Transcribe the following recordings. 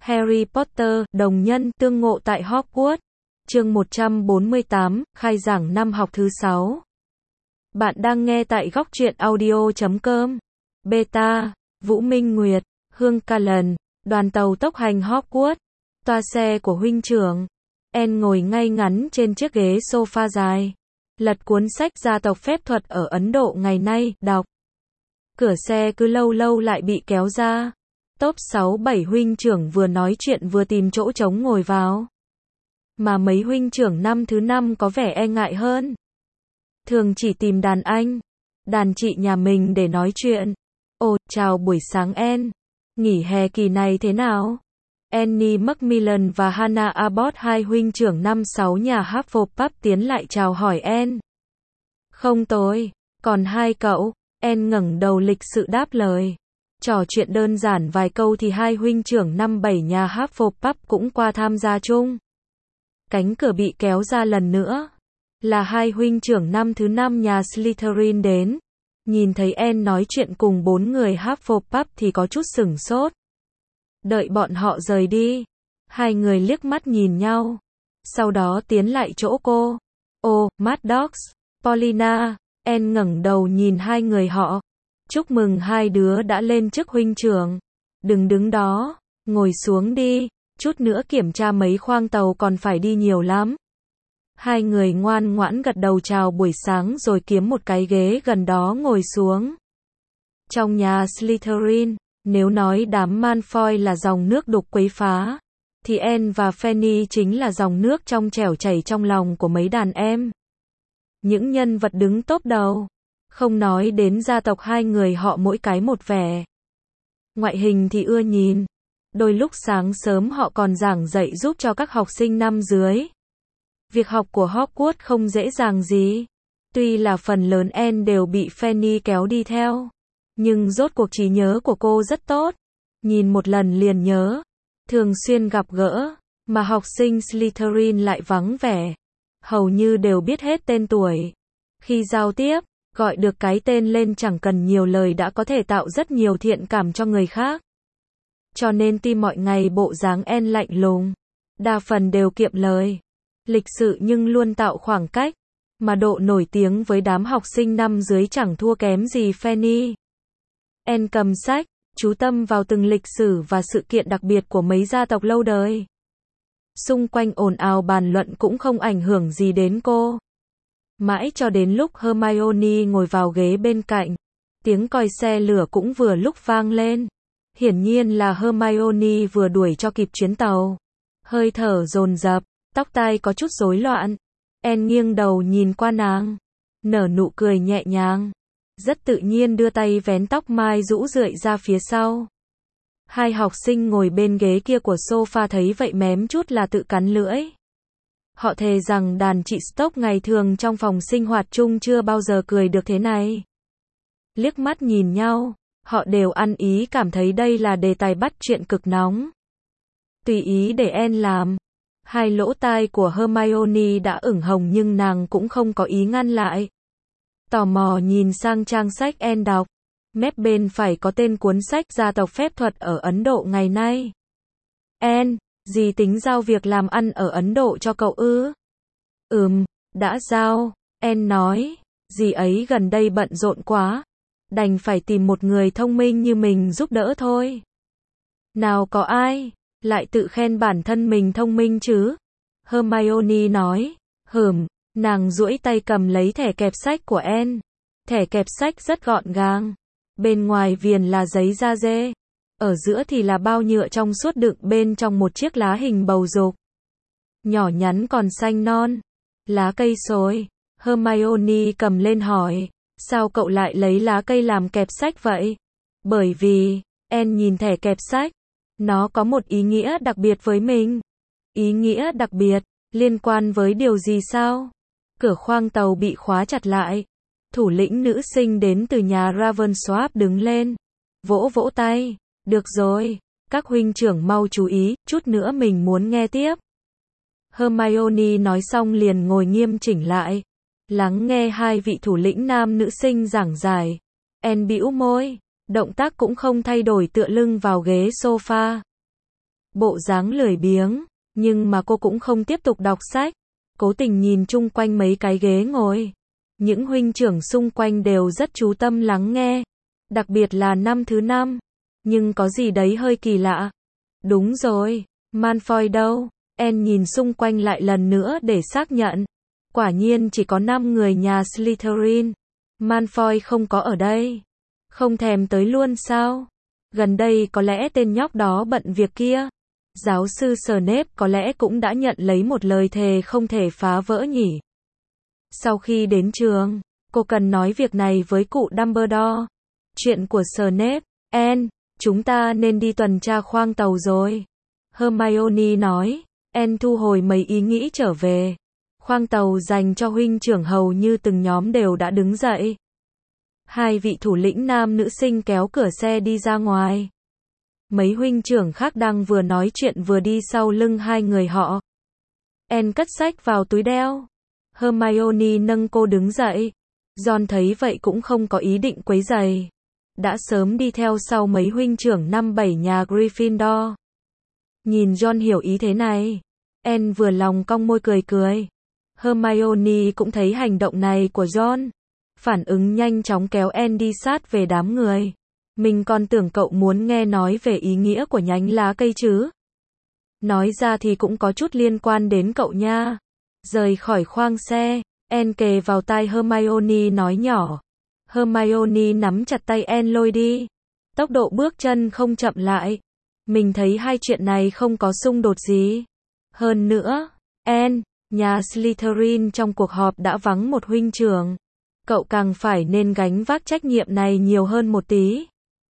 Harry Potter, đồng nhân, tương ngộ tại Hogwarts. Chương 148, khai giảng năm học thứ 6. Bạn đang nghe tại góc truyện audio.com. Beta, Vũ Minh Nguyệt, Hương Callan, đoàn tàu tốc hành Hogwarts. Toa xe của huynh trưởng. Anne ngồi ngay ngắn trên chiếc ghế sofa dài. Lật cuốn sách gia tộc phép thuật ở Ấn Độ ngày nay, đọc. Cửa xe cứ lâu lâu lại bị kéo ra. Top 6-7 huynh trưởng vừa nói chuyện vừa tìm chỗ trống ngồi vào. Mà mấy huynh trưởng năm thứ 5 có vẻ e ngại hơn. Thường chỉ tìm đàn anh, đàn chị nhà mình để nói chuyện. Ồ, chào buổi sáng Anne. Nghỉ hè kỳ này thế nào? Annie Macmillan và Hannah Abbott, hai huynh trưởng năm 6 nhà Hufflepuff tiến lại chào hỏi Anne. Không tồi, còn hai cậu? Anne ngẩng đầu lịch sự đáp lời. Trò chuyện đơn giản vài câu thì hai huynh trưởng năm 7 nhà Hufflepuff cũng qua tham gia chung. Cánh cửa bị kéo ra lần nữa. Là hai huynh trưởng năm thứ 5 nhà Slytherin đến. Nhìn thấy Anne nói chuyện cùng 4 người Hufflepuff thì có chút sửng sốt. Đợi bọn họ rời đi, hai người liếc mắt nhìn nhau. Sau đó tiến lại chỗ cô. Ô, Maddox, Paulina. Anne ngẩng đầu nhìn hai người họ. Chúc mừng hai đứa đã lên chức huynh trưởng. Đừng đứng đó, ngồi xuống đi. Chút nữa kiểm tra mấy khoang tàu còn phải đi nhiều lắm. Hai người ngoan ngoãn gật đầu chào buổi sáng rồi kiếm một cái ghế gần đó ngồi xuống. Trong nhà Slytherin, nếu nói đám Malfoy là dòng nước đục quấy phá, thì Anne và Fanny chính là dòng nước trong trẻo chảy trong lòng của mấy đàn em. Những nhân vật đứng top đầu. Không nói đến gia tộc hai người họ mỗi cái một vẻ. Ngoại hình thì ưa nhìn. Đôi lúc sáng sớm họ còn giảng dạy giúp cho các học sinh năm dưới. Việc học của Hogwarts không dễ dàng gì. Tuy là phần lớn Anne đều bị Fanny kéo đi theo. Nhưng rốt cuộc trí nhớ của cô rất tốt. Nhìn một lần liền nhớ. Thường xuyên gặp gỡ. Mà học sinh Slytherin lại vắng vẻ. Hầu như đều biết hết tên tuổi. Khi giao tiếp, gọi được cái tên lên chẳng cần nhiều lời đã có thể tạo rất nhiều thiện cảm cho người khác. Cho nên tuy mọi ngày bộ dáng Anne lạnh lùng, đa phần đều kiệm lời, lịch sự nhưng luôn tạo khoảng cách, mà độ nổi tiếng với đám học sinh năm dưới chẳng thua kém gì Fanny. Anne cầm sách, chú tâm vào từng lịch sử và sự kiện đặc biệt của mấy gia tộc lâu đời. Xung quanh ồn ào bàn luận cũng không ảnh hưởng gì đến cô. Mãi cho đến lúc Hermione ngồi vào ghế bên cạnh, tiếng còi xe lửa cũng vừa lúc vang lên. Hiển nhiên là Hermione vừa đuổi cho kịp chuyến tàu. Hơi thở dồn dập, tóc tai có chút rối loạn. Anne nghiêng đầu nhìn qua nàng, nở nụ cười nhẹ nhàng, rất tự nhiên đưa tay vén tóc mai rũ rượi ra phía sau. Hai học sinh ngồi bên ghế kia của sofa thấy vậy mém chút là tự cắn lưỡi. Họ thề rằng đàn chị Stock ngày thường trong phòng sinh hoạt chung chưa bao giờ cười được thế này. Liếc mắt nhìn nhau, họ đều ăn ý cảm thấy đây là đề tài bắt chuyện cực nóng. Tùy ý để Anne làm. Hai lỗ tai của Hermione đã ửng hồng nhưng nàng cũng không có ý ngăn lại. Tò mò nhìn sang trang sách Anne đọc. Mép bên phải có tên cuốn sách gia tộc phép thuật ở Ấn Độ ngày nay. Anne, dì tính giao việc làm ăn ở Ấn Độ cho cậu ư? Đã giao, Anne nói. Dì ấy gần đây bận rộn quá. Đành phải tìm một người thông minh như mình giúp đỡ thôi. Nào có ai lại tự khen bản thân mình thông minh chứ? Hermione nói. Nàng duỗi tay cầm lấy thẻ kẹp sách của Anne. Thẻ kẹp sách rất gọn gàng. Bên ngoài viền là giấy da dê. Ở giữa thì là bao nhựa trong suốt đựng bên trong một chiếc lá hình bầu dục. Nhỏ nhắn còn xanh non. Lá cây xối. Hermione cầm lên hỏi. Sao cậu lại lấy lá cây làm kẹp sách vậy? Bởi vì, Anne nhìn thẻ kẹp sách. Nó có một ý nghĩa đặc biệt với mình. Ý nghĩa đặc biệt, liên quan với điều gì sao? Cửa khoang tàu bị khóa chặt lại. Thủ lĩnh nữ sinh đến từ nhà Ravensworth đứng lên. Vỗ vỗ tay. Được rồi, các huynh trưởng mau chú ý, chút nữa mình muốn nghe tiếp. Hermione nói xong liền ngồi nghiêm chỉnh lại. Lắng nghe hai vị thủ lĩnh nam nữ sinh giảng giải. Anne bĩu môi, động tác cũng không thay đổi tựa lưng vào ghế sofa. bộ dáng lười biếng, nhưng mà cô cũng không tiếp tục đọc sách, cố tình nhìn chung quanh mấy cái ghế ngồi. Những huynh trưởng xung quanh đều rất chú tâm lắng nghe, đặc biệt là năm thứ 5, nhưng có gì đấy hơi kỳ lạ. Đúng rồi, Malfoy đâu? Anne nhìn xung quanh lại lần nữa để xác nhận. Quả nhiên chỉ có 5 người nhà Slytherin. Malfoy không có ở đây. Không thèm tới luôn sao? Gần đây có lẽ tên nhóc đó bận việc kia. Giáo sư Snape có lẽ cũng đã nhận lấy một lời thề không thể phá vỡ nhỉ. Sau khi đến trường, cô cần nói việc này với cụ Dumbledore. Chuyện của Snape. Anne, chúng ta nên đi tuần tra khoang tàu rồi. Hermione nói. Anne thu hồi mấy ý nghĩ trở về. Khoang tàu dành cho huynh trưởng hầu như từng nhóm đều đã đứng dậy. Hai vị thủ lĩnh nam nữ sinh kéo cửa xe đi ra ngoài. Mấy huynh trưởng khác đang vừa nói chuyện vừa đi sau lưng hai người họ. Anne cất sách vào túi đeo. Hermione nâng cô đứng dậy. Ron thấy vậy cũng không có ý định quấy rầy. Đã sớm đi theo sau mấy huynh trưởng 5-7 nhà Gryffindor. Nhìn Ron hiểu ý thế này, Anne vừa lòng cong môi cười cười. Hermione cũng thấy hành động này của Ron. Phản ứng nhanh chóng kéo Anne đi sát về đám người. Mình còn tưởng cậu muốn nghe nói về ý nghĩa của nhánh lá cây chứ. Nói ra thì cũng có chút liên quan đến cậu nha. Rời khỏi khoang xe, Anne kề vào tai Hermione nói nhỏ. Hermione nắm chặt tay Anne lôi đi. Tốc độ bước chân không chậm lại. Mình thấy hai chuyện này không có xung đột gì. Hơn nữa, Anne, nhà Slytherin trong cuộc họp đã vắng một huynh trưởng. Cậu càng phải nên gánh vác trách nhiệm này nhiều hơn một tí.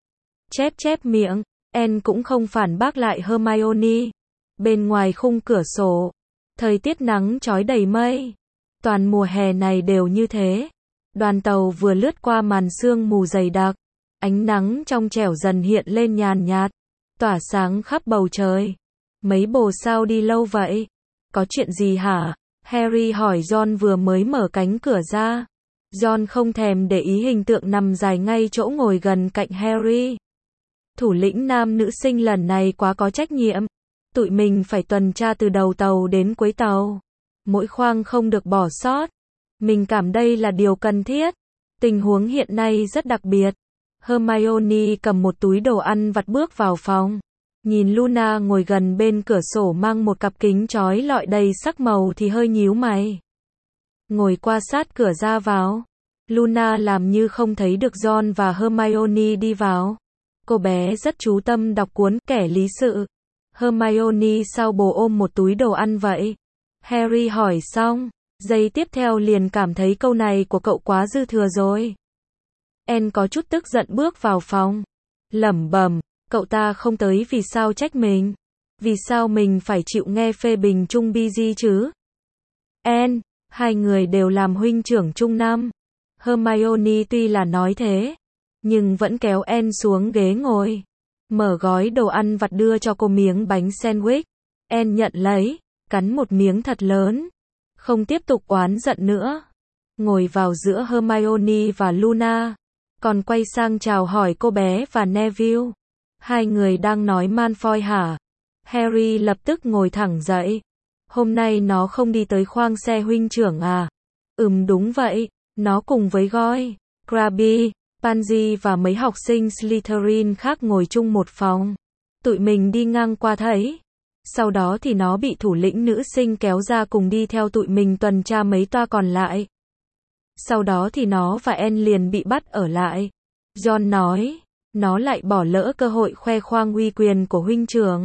Chép miệng, Anne cũng không phản bác lại Hermione. Bên ngoài khung cửa sổ, thời tiết nắng chói đầy mây. Toàn mùa hè này đều như thế. Đoàn tàu vừa lướt qua màn sương mù dày đặc. Ánh nắng trong trẻo dần hiện lên nhàn nhạt, tỏa sáng khắp bầu trời. Mấy bồ sao đi lâu vậy? Có chuyện gì hả? Harry hỏi Ron vừa mới mở cánh cửa ra. Ron không thèm để ý hình tượng nằm dài ngay chỗ ngồi gần cạnh Harry. Thủ lĩnh nam nữ sinh lần này quá có trách nhiệm. Tụi mình phải tuần tra từ đầu tàu đến cuối tàu. Mỗi khoang không được bỏ sót. Mình cảm đây là điều cần thiết. Tình huống hiện nay rất đặc biệt. Hermione cầm một túi đồ ăn vặt bước vào phòng. Nhìn Luna ngồi gần bên cửa sổ mang một cặp kính chói lọi đầy sắc màu thì hơi nhíu mày. Ngồi qua sát cửa ra vào. Luna làm như không thấy được Ron và Hermione đi vào. Cô bé rất chú tâm đọc cuốn Kẻ lý sự. Hermione sao bồ ôm một túi đồ ăn vậy? Harry hỏi xong, giây tiếp theo liền cảm thấy câu này của cậu quá dư thừa rồi. Anne có chút tức giận bước vào phòng. Lẩm bẩm, cậu ta không tới vì sao trách mình? Vì sao mình phải chịu nghe phê bình chung BG chứ? Anne, hai người đều làm huynh trưởng chung năm. Hermione tuy là nói thế, nhưng vẫn kéo Anne xuống ghế ngồi. Mở gói đồ ăn vặt đưa cho cô miếng bánh sandwich. Anne nhận lấy, cắn một miếng thật lớn. Không tiếp tục oán giận nữa. Ngồi vào giữa Hermione và Luna. Còn quay sang chào hỏi cô bé và Neville. Hai người đang nói Malfoy hả? Harry lập tức ngồi thẳng dậy. Hôm nay nó không đi tới khoang xe huynh trưởng à? Đúng vậy. Nó cùng với Goyle, Crabbe, Pansy và mấy học sinh Slytherin khác ngồi chung một phòng. Tụi mình đi ngang qua thấy. Sau đó thì nó bị thủ lĩnh nữ sinh kéo ra cùng đi theo tụi mình tuần tra mấy toa còn lại. Sau đó thì nó và Anne liền bị bắt ở lại. Ron nói, nó lại bỏ lỡ cơ hội khoe khoang uy quyền của huynh trưởng.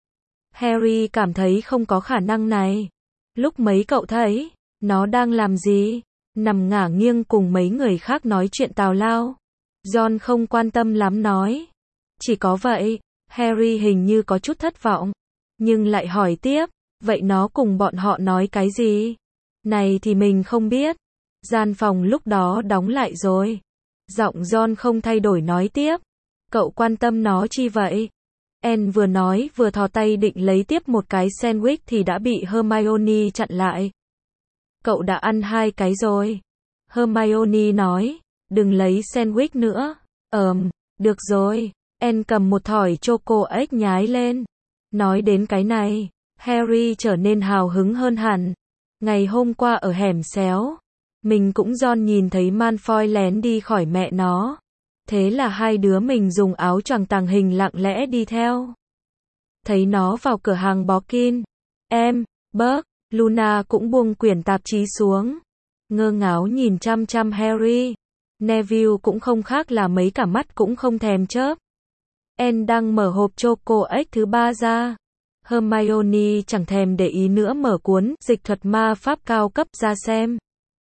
Harry cảm thấy không có khả năng này. Lúc mấy cậu thấy, nó đang làm gì? Nằm ngả nghiêng cùng mấy người khác nói chuyện tào lao. Ron không quan tâm lắm nói. Chỉ có vậy, Harry hình như có chút thất vọng. Nhưng lại hỏi tiếp, vậy nó cùng bọn họ nói cái gì? Này thì mình không biết. Gian phòng lúc đó đóng lại rồi. Giọng Ron không thay đổi nói tiếp. Cậu quan tâm nó chi vậy? Anne vừa nói vừa thò tay định lấy tiếp một cái sandwich thì đã bị Hermione chặn lại. Cậu đã ăn 2 cái rồi. Hermione nói, đừng lấy sandwich nữa. Được rồi. Anne cầm một thỏi choco egg nhái lên. Nói đến cái này, Harry trở nên hào hứng hơn hẳn. Ngày hôm qua ở hẻm xéo, mình cũng John nhìn thấy Malfoy lén đi khỏi mẹ nó. Thế là hai đứa mình dùng áo choàng tàng hình lặng lẽ đi theo. Thấy nó vào cửa hàng Borkin. Em, Buck, Luna cũng buông quyển tạp chí xuống. Ngơ ngáo nhìn chăm chăm Harry. Neville cũng không khác là mấy, cả mắt cũng không thèm chớp. Anne đang mở hộp choco egg thứ 3 ra. Hermione chẳng thèm để ý nữa, mở cuốn dịch thuật ma pháp cao cấp ra xem.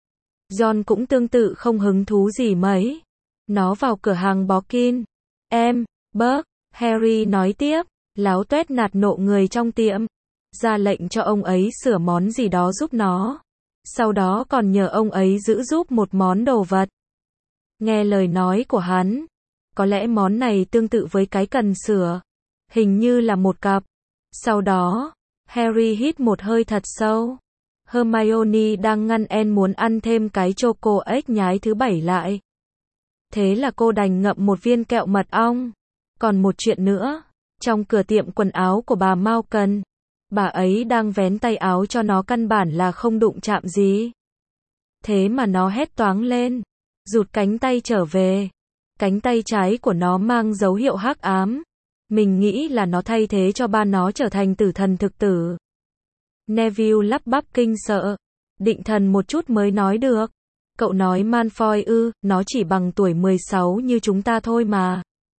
John cũng tương tự không hứng thú gì mấy. Nó vào cửa hàng Borkin. Em, Buck, Harry nói tiếp, láo tuét nạt nộ người trong tiệm. Ra lệnh cho ông ấy sửa món gì đó giúp nó. Sau đó còn nhờ ông ấy giữ giúp một món đồ vật. Nghe lời nói của hắn, có lẽ món này tương tự với cái cần sửa. Hình như là một cặp. Sau đó, Harry hít một hơi thật sâu. Hermione đang ngăn Anne muốn ăn thêm cái choco egg nhái thứ 7 lại. Thế là cô đành ngậm một viên kẹo mật ong. Còn một chuyện nữa, trong cửa tiệm quần áo của bà Malkin, bà ấy đang vén tay áo cho nó, căn bản là không đụng chạm gì. Thế mà nó hét toáng lên, rụt cánh tay trở về. Cánh tay trái của nó mang dấu hiệu hắc ám. Mình nghĩ là nó thay thế cho ba nó trở thành tử thần thực tử. Neville lắp bắp kinh sợ. Định thần một chút mới nói được. Cậu nói Malfoy ư, nó chỉ bằng tuổi 16 như chúng ta thôi mà.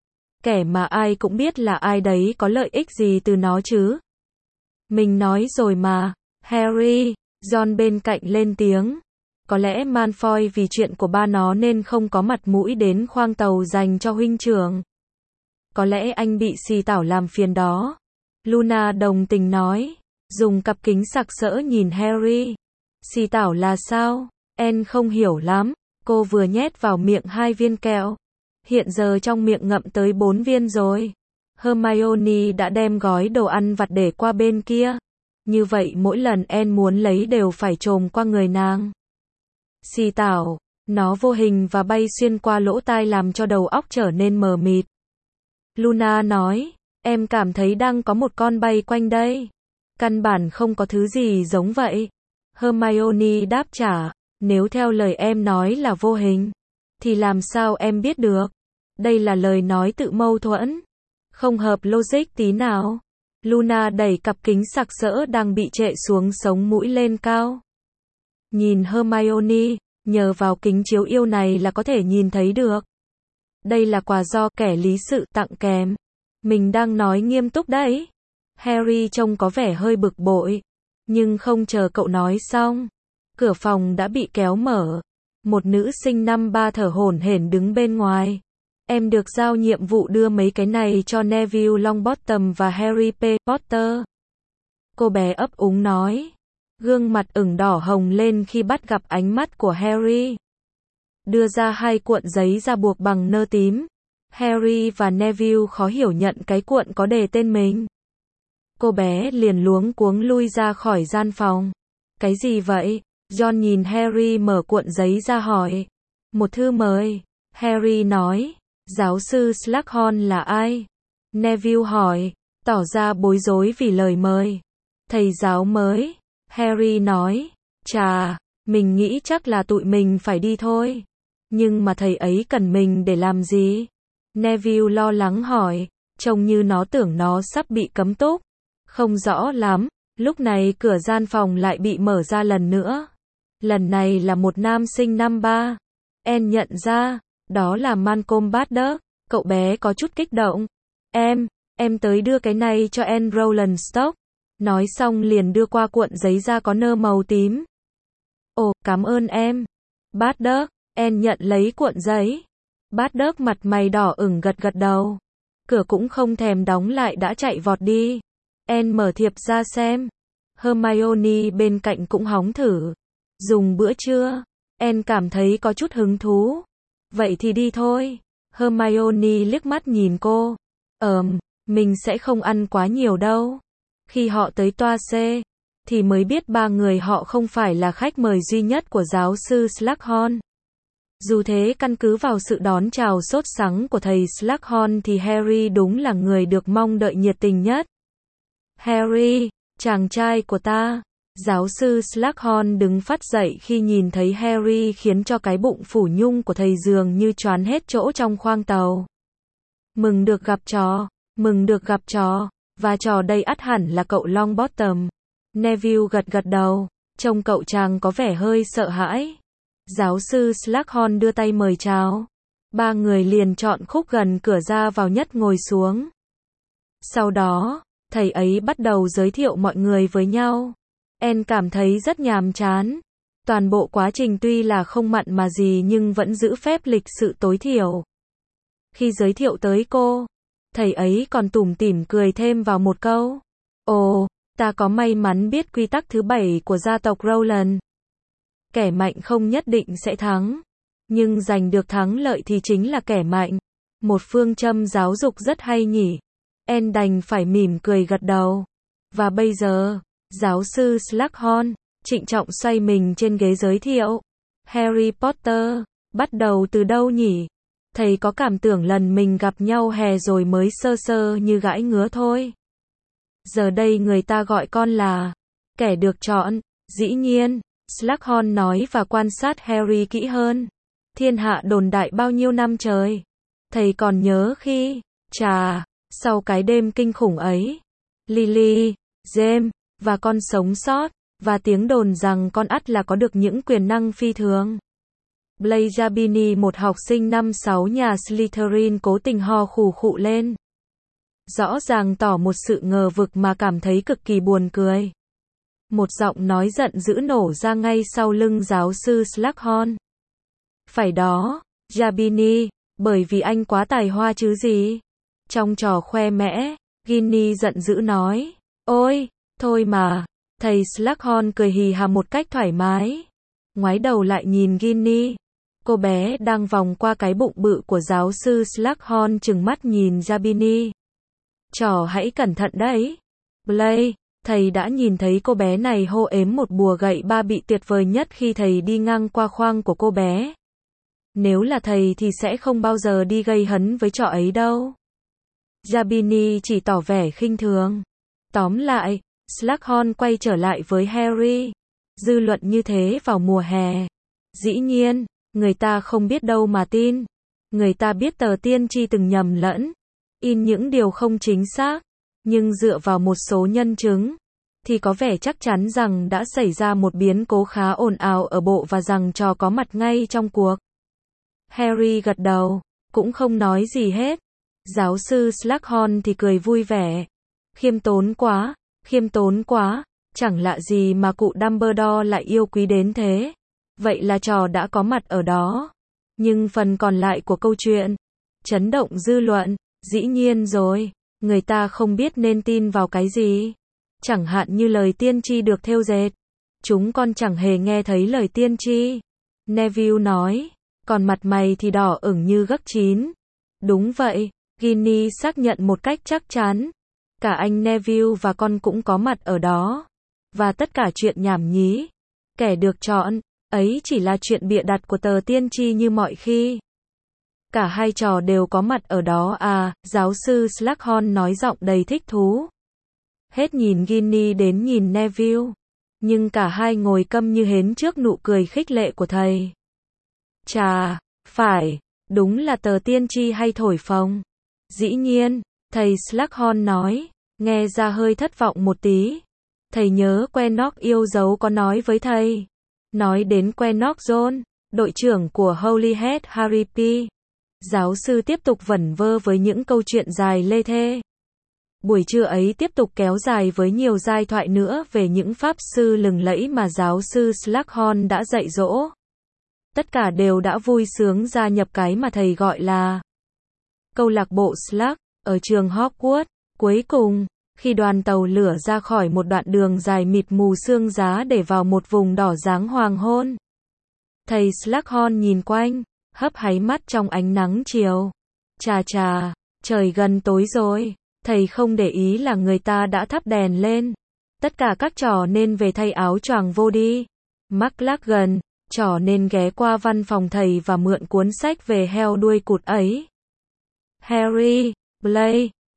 Kẻ mà ai cũng biết là ai đấy, có lợi ích gì từ nó chứ. Mình nói rồi mà. Harry, John bên cạnh lên tiếng. Có lẽ Malfoy vì chuyện của ba nó nên không có mặt mũi đến khoang tàu dành cho huynh trưởng. Có lẽ anh bị xì tảo làm phiền đó. Luna đồng tình nói. Dùng cặp kính sặc sỡ nhìn Harry. Xì tảo là sao? Anne không hiểu lắm. Cô vừa nhét vào miệng 2 viên kẹo. Hiện giờ trong miệng ngậm tới 4 viên rồi. Hermione đã đem gói đồ ăn vặt để qua bên kia. Như vậy mỗi lần Anne muốn lấy đều phải chồm qua người nàng. Xì tảo, nó vô hình và bay xuyên qua lỗ tai làm cho đầu óc trở nên mờ mịt. Luna nói, em cảm thấy đang có một con bay quanh đây. Căn bản không có thứ gì giống vậy. Hermione đáp trả, nếu theo lời em nói là vô hình, thì làm sao em biết được? Đây là lời nói tự mâu thuẫn, không hợp logic tí nào. Luna đẩy cặp kính sặc sỡ đang bị trệ xuống sống mũi lên cao. Nhìn Hermione, nhờ vào kính chiếu yêu này là có thể nhìn thấy được. Đây là quà do kẻ lý sự tặng kèm. Mình đang nói nghiêm túc đấy. Harry trông có vẻ hơi bực bội. Nhưng không chờ cậu nói xong, cửa phòng đã bị kéo mở. Một nữ sinh năm 3 thở hổn hển đứng bên ngoài. Em được giao nhiệm vụ đưa mấy cái này cho Neville Longbottom và Harry Potter. Cô bé ấp úng nói. Gương mặt ửng đỏ hồng lên khi bắt gặp ánh mắt của Harry. Đưa ra 2 cuộn giấy da buộc bằng nơ tím. Harry và Neville khó hiểu nhận cái cuộn có đề tên mình. Cô bé liền luống cuống lui ra khỏi gian phòng. Cái gì vậy? John nhìn Harry mở cuộn giấy ra hỏi. Một thư mời. Harry nói. Giáo sư Slughorn là ai? Neville hỏi, tỏ ra bối rối vì lời mời. Thầy giáo mới. Harry nói. Chà, mình nghĩ chắc là tụi mình phải đi thôi. Nhưng mà thầy ấy cần mình để làm gì? Neville lo lắng hỏi. Trông như nó tưởng nó sắp bị cấm túc. Không rõ lắm. Lúc này cửa gian phòng lại bị mở ra lần nữa. Lần này là một nam sinh năm 3. Anne nhận ra, đó là Malcolm Badger. Cậu bé có chút kích động. Em tới đưa cái này cho Anne Rowland Stock. Nói xong liền đưa qua cuộn giấy da có nơ màu tím. Ồ, cảm ơn em. Badger. Anne nhận lấy cuộn giấy. Badger mặt mày đỏ ửng gật gật đầu. Cửa cũng không thèm đóng lại đã chạy vọt đi. Anne mở thiệp ra xem. Hermione bên cạnh cũng hóng thử. Dùng bữa trưa. Anne cảm thấy có chút hứng thú. Vậy thì đi thôi. Hermione liếc mắt nhìn cô. Mình sẽ không ăn quá nhiều đâu. Khi họ tới toa C, thì mới biết 3 người họ không phải là khách mời duy nhất của giáo sư Slughorn. Dù thế, căn cứ vào sự đón chào sốt sắng của thầy Slughorn thì Harry đúng là người được mong đợi nhiệt tình nhất. Harry, chàng trai của ta. Giáo sư Slughorn đứng phắt dậy khi nhìn thấy Harry, khiến cho cái bụng phủ nhung của thầy dường như choán hết chỗ trong khoang tàu. Mừng được gặp trò, mừng được gặp trò, và trò đây ắt hẳn là cậu Longbottom. Neville gật gật đầu, trông cậu chàng có vẻ hơi sợ hãi. Giáo sư Slughorn đưa tay mời chào. Ba người liền chọn khúc gần cửa ra vào nhất ngồi xuống. Sau đó, thầy ấy bắt đầu giới thiệu mọi người với nhau. Anne cảm thấy rất nhàm chán. Toàn bộ quá trình tuy là không mặn mà gì nhưng vẫn giữ phép lịch sự tối thiểu. Khi giới thiệu tới cô, thầy ấy còn tủm tỉm cười thêm vào một câu. Ồ, ta có may mắn biết quy tắc thứ 7 của gia tộc Rowland. Kẻ mạnh không nhất định sẽ thắng, nhưng giành được thắng lợi thì chính là kẻ mạnh. Một phương châm giáo dục rất hay nhỉ. Anne đành phải mỉm cười gật đầu. Và bây giờ, giáo sư Slughorn trịnh trọng xoay mình trên ghế giới thiệu. Harry Potter, bắt đầu từ đâu nhỉ? Thầy có cảm tưởng lần mình gặp nhau hè rồi mới sơ sơ như gãi ngứa thôi. Giờ đây người ta gọi con là kẻ được chọn. Dĩ nhiên, Slughorn nói và quan sát Harry kỹ hơn. Thiên hạ đồn đại bao nhiêu năm trời. Thầy còn nhớ khi, sau cái đêm kinh khủng ấy, Lily, James, và con sống sót, và tiếng đồn rằng con ắt là có được những quyền năng phi thường. Blaise Zabini, một học sinh năm 6 nhà Slytherin, cố tình ho khù khụ lên. Rõ ràng tỏ một sự ngờ vực mà cảm thấy cực kỳ buồn cười. Một giọng nói giận dữ nổ ra ngay sau lưng giáo sư Slughorn. Phải đó, Zabini, bởi vì anh quá tài hoa chứ gì. Trong trò khoe mẽ, Ginny giận dữ nói. Ôi, thôi mà. Thầy Slughorn cười hì hà một cách thoải mái. Ngoái đầu lại nhìn Ginny. Cô bé đang vòng qua cái bụng bự của giáo sư Slughorn trừng mắt nhìn Zabini. Trò hãy cẩn thận đấy. Blaise, thầy đã nhìn thấy cô bé này hô ếm một bùa gậy ba bị tuyệt vời nhất khi thầy đi ngang qua khoang của cô bé. Nếu là thầy thì sẽ không bao giờ đi gây hấn với trò ấy đâu. Zabini chỉ tỏ vẻ khinh thường. Tóm lại, Slughorn quay trở lại với Harry. Dư luận như thế vào mùa hè. Dĩ nhiên, người ta không biết đâu mà tin. Người ta biết tờ tiên tri từng nhầm lẫn, in những điều không chính xác, nhưng dựa vào một số nhân chứng, thì có vẻ chắc chắn rằng đã xảy ra một biến cố khá ồn ào ở bộ và rằng trò có mặt ngay trong cuộc. Harry gật đầu, cũng không nói gì hết. Giáo sư Slughorn thì cười vui vẻ. Khiêm tốn quá, chẳng lạ gì mà cụ Dumbledore lại yêu quý đến thế. Vậy là trò đã có mặt ở đó. Nhưng phần còn lại của câu chuyện, chấn động dư luận, dĩ nhiên rồi, người ta không biết nên tin vào cái gì. Chẳng hạn như lời tiên tri được thêu dệt. Chúng con chẳng hề nghe thấy lời tiên tri. Neville nói, còn mặt mày thì đỏ ửng như gấc chín. Đúng vậy, Ginny xác nhận một cách chắc chắn. Cả anh Neville và con cũng có mặt ở đó. Và tất cả chuyện nhảm nhí, kẻ được chọn, ấy chỉ là chuyện bịa đặt của tờ tiên tri như mọi khi. Cả hai trò đều có mặt ở đó à, giáo sư Slughorn nói giọng đầy thích thú. Hết nhìn Ginny đến nhìn Neville. Nhưng cả hai ngồi câm như hến trước nụ cười khích lệ của thầy. Phải, đúng là tờ tiên tri hay thổi phồng. Dĩ nhiên, thầy Slughorn nói, nghe ra hơi thất vọng một tí. Thầy nhớ Quenock yêu dấu có nói với thầy. Nói đến Quenock John, đội trưởng của Holyhead Harry P. Giáo sư tiếp tục vẩn vơ với những câu chuyện dài lê thê. Buổi trưa ấy tiếp tục kéo dài với nhiều giai thoại nữa về những pháp sư lừng lẫy mà giáo sư Slughorn đã dạy dỗ. Tất cả đều đã vui sướng gia nhập cái mà thầy gọi là câu lạc bộ Slug ở trường Hogwarts. Cuối cùng, khi đoàn tàu lửa ra khỏi một đoạn đường dài mịt mù sương giá để vào một vùng đỏ dáng hoàng hôn, thầy Slughorn nhìn quanh, hấp háy mắt trong ánh nắng chiều. Trời gần tối rồi. Thầy không để ý là người ta đã thắp đèn lên. Tất cả các trò nên về thay áo choàng vô đi. McLaggen, trò nên ghé qua văn phòng thầy và mượn cuốn sách về heo đuôi cụt ấy. Harry, Blaise,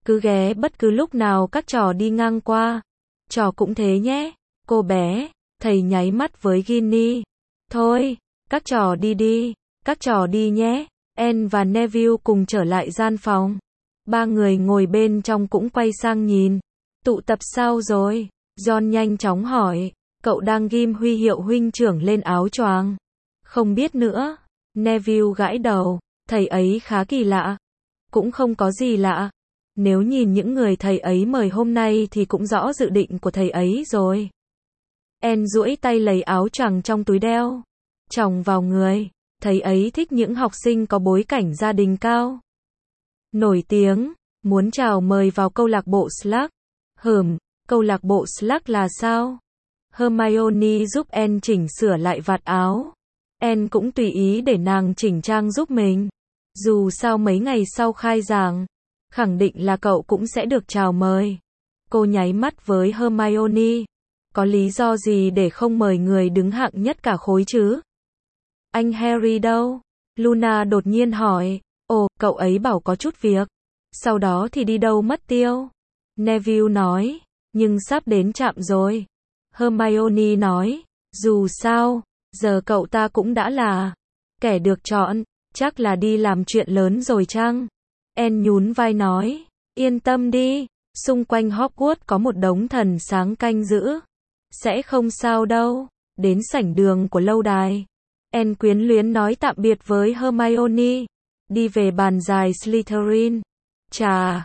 Cứ ghé bất cứ lúc nào các trò đi ngang qua. Trò cũng thế nhé, cô bé. Thầy nháy mắt với Ginny. Thôi, các trò đi đi, các trò đi nhé. Anne và Neville cùng trở lại gian phòng. Ba người ngồi bên trong cũng quay sang nhìn. Tụ tập sao rồi? John nhanh chóng hỏi. Cậu đang ghim huy hiệu huynh trưởng lên áo choàng. Không biết nữa. Neville gãi đầu. Thầy ấy khá kỳ lạ. Cũng không có gì lạ. Nếu nhìn những người thầy ấy mời hôm nay thì cũng rõ dự định của thầy ấy rồi. Anne duỗi tay lấy áo choàng trong túi đeo. Chòng vào người. Thầy ấy thích những học sinh có bối cảnh gia đình cao. Nổi tiếng. Muốn chào mời vào câu lạc bộ Slug. Câu lạc bộ Slug là sao? Hermione giúp Anne chỉnh sửa lại vạt áo. Anne cũng tùy ý để nàng chỉnh trang giúp mình. Dù sao mấy ngày sau khai giảng, khẳng định là cậu cũng sẽ được chào mời. Cô nháy mắt với Hermione. Có lý do gì để không mời người đứng hạng nhất cả khối chứ? Anh Harry đâu? Luna đột nhiên hỏi. Ồ, cậu ấy bảo có chút việc. Sau đó thì đi đâu mất tiêu? Neville nói. Nhưng sắp đến trạm rồi. Hermione nói. Dù sao, giờ cậu ta cũng đã là kẻ được chọn. Chắc là đi làm chuyện lớn rồi chăng? Anne nhún vai nói. Yên tâm đi. Xung quanh Hogwarts có một đống thần sáng canh giữ. Sẽ không sao đâu. Đến sảnh đường của lâu đài. Anne quyến luyến nói tạm biệt với Hermione. Đi về bàn dài Slytherin. Chà,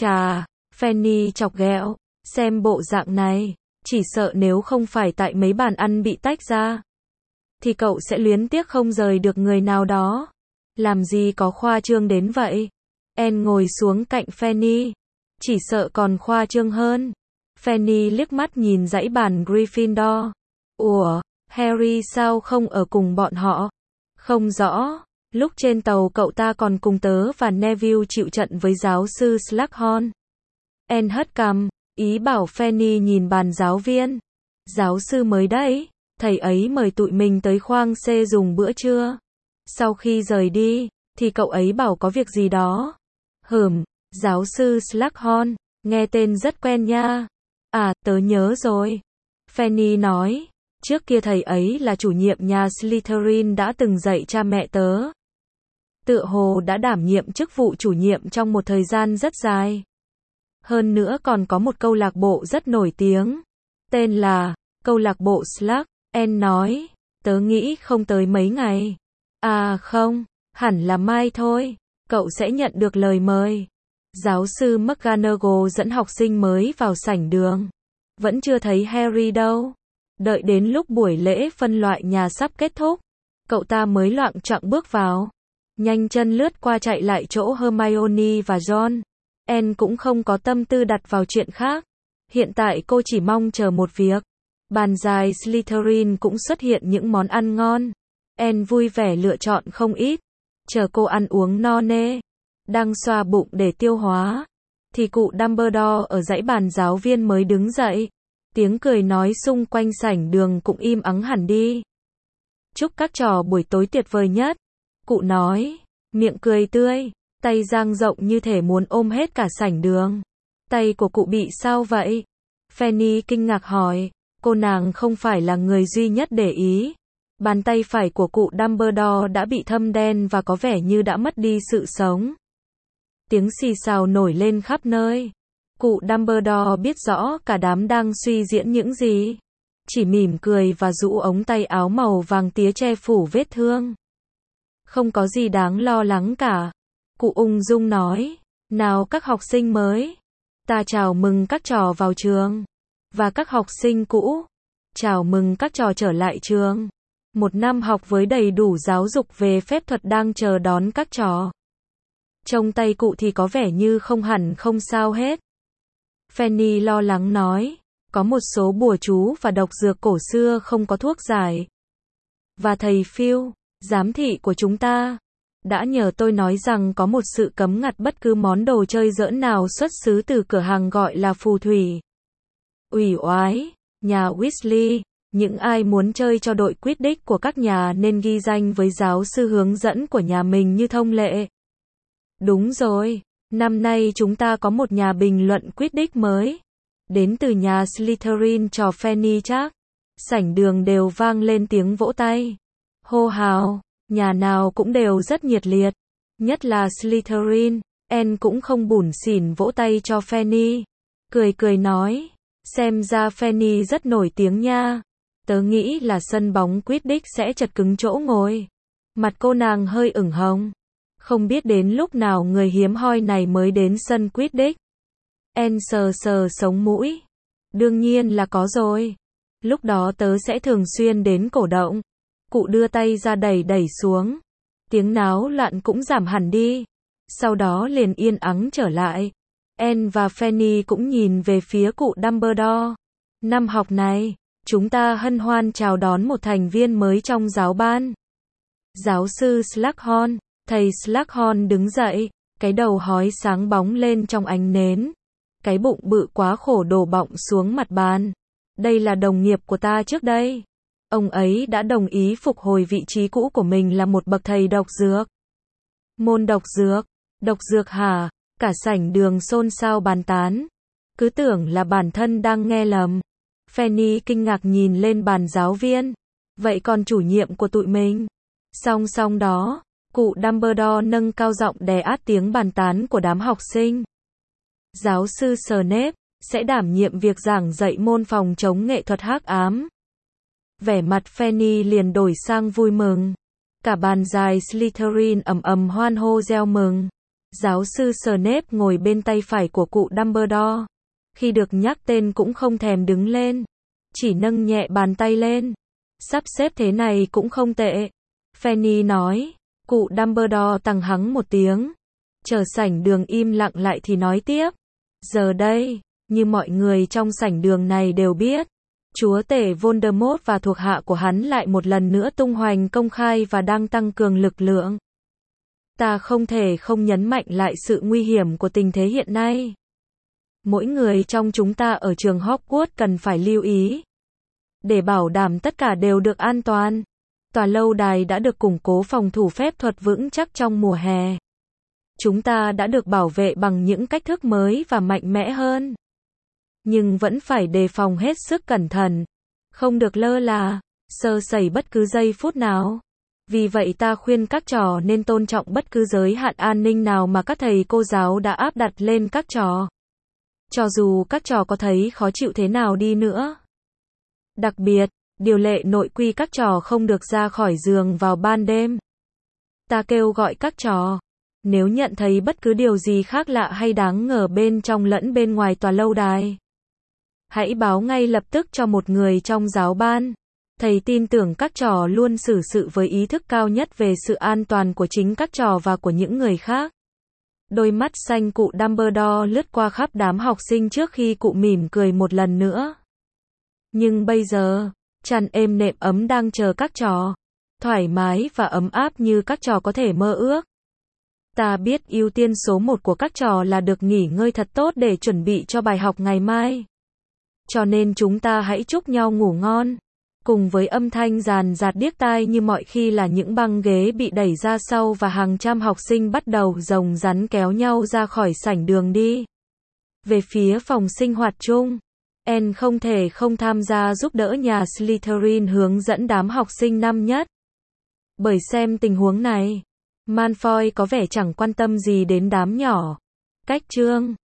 Fanny chọc ghẹo. Xem bộ dạng này. Chỉ sợ nếu không phải tại mấy bàn ăn bị tách ra. Thì cậu sẽ luyến tiếc không rời được người nào đó. Làm gì có khoa trương đến vậy? Anne ngồi xuống cạnh Fanny. Chỉ sợ còn khoa trương hơn. Fanny liếc mắt nhìn dãy bàn Gryffindor. Ủa, Harry sao không ở cùng bọn họ? Không rõ. Lúc trên tàu cậu ta còn cùng tớ và Neville chịu trận với giáo sư Slughorn. Anne hất cằm, ý bảo Fanny nhìn bàn giáo viên. Giáo sư mới đấy. Thầy ấy mời tụi mình tới khoang C dùng bữa trưa. Sau khi rời đi, thì cậu ấy bảo có việc gì đó. Giáo sư Slughorn, nghe tên rất quen nha. À, tớ nhớ rồi. Fanny nói, trước kia thầy ấy là chủ nhiệm nhà Slytherin đã từng dạy cha mẹ tớ. Tựa hồ đã đảm nhiệm chức vụ chủ nhiệm trong một thời gian rất dài. Hơn nữa còn có một câu lạc bộ rất nổi tiếng. Tên là, câu lạc bộ Slug. Anne nói, tớ nghĩ không tới mấy ngày. À không, hẳn là mai thôi. Cậu sẽ nhận được lời mời. Giáo sư McGonagall dẫn học sinh mới vào sảnh đường. Vẫn chưa thấy Harry đâu. Đợi đến lúc buổi lễ phân loại nhà sắp kết thúc, cậu ta mới loạng choạng bước vào. Nhanh chân lướt qua chạy lại chỗ Hermione và John. Anne cũng không có tâm tư đặt vào chuyện khác. Hiện tại cô chỉ mong chờ một việc. Bàn dài Slytherin cũng xuất hiện những món ăn ngon. Anne vui vẻ lựa chọn không ít. Chờ cô ăn uống no nê. Đang xoa bụng để tiêu hóa. Thì cụ Dumbledore ở dãy bàn giáo viên mới đứng dậy. Tiếng cười nói xung quanh sảnh đường cũng im ắng hẳn đi. Chúc các trò buổi tối tuyệt vời nhất. Cụ nói, miệng cười tươi, tay dang rộng như thể muốn ôm hết cả sảnh đường. Tay của cụ bị sao vậy? Fanny kinh ngạc hỏi, cô nàng không phải là người duy nhất để ý. Bàn tay phải của cụ Dumbledore đã bị thâm đen và có vẻ như đã mất đi sự sống. Tiếng xì xào nổi lên khắp nơi. Cụ Dumbledore biết rõ cả đám đang suy diễn những gì. Chỉ mỉm cười và rũ ống tay áo màu vàng tía che phủ vết thương. Không có gì đáng lo lắng cả. Cụ ung dung nói, nào các học sinh mới. Ta chào mừng các trò vào trường. Và các học sinh cũ. Chào mừng các trò trở lại trường. Một năm học với đầy đủ giáo dục về phép thuật đang chờ đón các trò. Trông tay cụ thì có vẻ như không hẳn không sao hết. Fanny lo lắng nói, có một số bùa chú và độc dược cổ xưa không có thuốc giải. Và thầy Phil, giám thị của chúng ta, đã nhờ tôi nói rằng có một sự cấm ngặt bất cứ món đồ chơi giỡn nào xuất xứ từ cửa hàng gọi là phù thủy. Ủy oái, nhà Weasley, những ai muốn chơi cho đội Quidditch của các nhà nên ghi danh với giáo sư hướng dẫn của nhà mình như thông lệ. Đúng rồi, Năm nay chúng ta có một nhà bình luận Quidditch mới. Đến từ nhà Slytherin cho Fanny chắc. Sảnh đường đều vang lên tiếng vỗ tay. Hô hào, nhà nào cũng đều rất nhiệt liệt. Nhất là Slytherin. Anne cũng không bủn xỉn vỗ tay cho Fanny. Cười cười nói, xem ra Fanny rất nổi tiếng nha. Tớ nghĩ là sân bóng Quidditch sẽ chật cứng chỗ ngồi. Mặt cô nàng hơi ửng hồng. Không biết đến lúc nào người hiếm hoi này mới đến sân Quidditch. Anne sờ sờ sống mũi. Đương nhiên là có rồi. Lúc đó tớ sẽ thường xuyên đến cổ động. Cụ đưa tay ra đẩy đẩy xuống. Tiếng náo loạn cũng giảm hẳn đi. Sau đó liền yên ắng trở lại. Anne và Fanny cũng nhìn về phía cụ Dumbledore. Năm học này, chúng ta hân hoan chào đón một thành viên mới trong giáo ban. Giáo sư Slughorn. Thầy Slughorn đứng dậy, cái đầu hói sáng bóng lên trong ánh nến. Cái bụng bự quá khổ đổ bọng xuống mặt bàn. Đây là đồng nghiệp của ta trước đây. Ông ấy đã đồng ý phục hồi vị trí cũ của mình là một bậc thầy độc dược. Môn độc dược? Độc dược hả? Cả sảnh đường xôn xao bàn tán. Cứ tưởng là bản thân đang nghe lầm. Fanny kinh ngạc nhìn lên bàn giáo viên. Vậy còn chủ nhiệm của tụi mình? Song song đó, cụ Dumbledore nâng cao giọng đè át tiếng bàn tán của đám học sinh. Giáo sư Snape sẽ đảm nhiệm việc giảng dạy môn phòng chống nghệ thuật hắc ám. Vẻ mặt Fanny liền đổi sang vui mừng. Cả bàn dài Slytherin ầm ầm hoan hô reo mừng. Giáo sư Snape ngồi bên tay phải của cụ Dumbledore. Khi được nhắc tên cũng không thèm đứng lên. Chỉ nâng nhẹ bàn tay lên. Sắp xếp thế này cũng không tệ. Fanny nói. Cụ Dumbledore tằng hắng một tiếng. Chờ sảnh đường im lặng lại thì nói tiếp. Giờ đây, như mọi người trong sảnh đường này đều biết, chúa tể Voldemort và thuộc hạ của hắn lại một lần nữa tung hoành công khai và đang tăng cường lực lượng. Ta không thể không nhấn mạnh lại sự nguy hiểm của tình thế hiện nay. Mỗi người trong chúng ta ở trường Hogwarts cần phải lưu ý. Để bảo đảm tất cả đều được an toàn, tòa lâu đài đã được củng cố phòng thủ phép thuật vững chắc trong mùa hè. Chúng ta đã được bảo vệ bằng những cách thức mới và mạnh mẽ hơn. Nhưng vẫn phải đề phòng hết sức cẩn thận. Không được lơ là, sơ sẩy bất cứ giây phút nào. Vì vậy ta khuyên các trò nên tôn trọng bất cứ giới hạn an ninh nào mà các thầy cô giáo đã áp đặt lên các trò. Cho dù các trò có thấy khó chịu thế nào đi nữa. Đặc biệt, điều lệ nội quy các trò không được ra khỏi giường vào ban đêm. Ta kêu gọi các trò. Nếu nhận thấy bất cứ điều gì khác lạ hay đáng ngờ bên trong lẫn bên ngoài tòa lâu đài, hãy báo ngay lập tức cho một người trong giáo ban. Thầy tin tưởng các trò luôn xử sự với ý thức cao nhất về sự an toàn của chính các trò và của những người khác. Đôi mắt xanh cụ Dumbledore lướt qua khắp đám học sinh trước khi cụ mỉm cười một lần nữa. Nhưng bây giờ, chăn êm nệm ấm đang chờ các trò. Thoải mái và ấm áp như các trò có thể mơ ước. Ta biết ưu tiên số 1 của các trò là được nghỉ ngơi thật tốt để chuẩn bị cho bài học ngày mai. Cho nên chúng ta hãy chúc nhau ngủ ngon. Cùng với âm thanh ràn rạt điếc tai như mọi khi là những băng ghế bị đẩy ra sau và hàng trăm học sinh bắt đầu rồng rắn kéo nhau ra khỏi sảnh đường đi. Về phía phòng sinh hoạt chung, Anne không thể không tham gia giúp đỡ nhà Slytherin hướng dẫn đám học sinh năm nhất. Bởi xem tình huống này, Malfoy có vẻ chẳng quan tâm gì đến đám nhỏ. Cách chương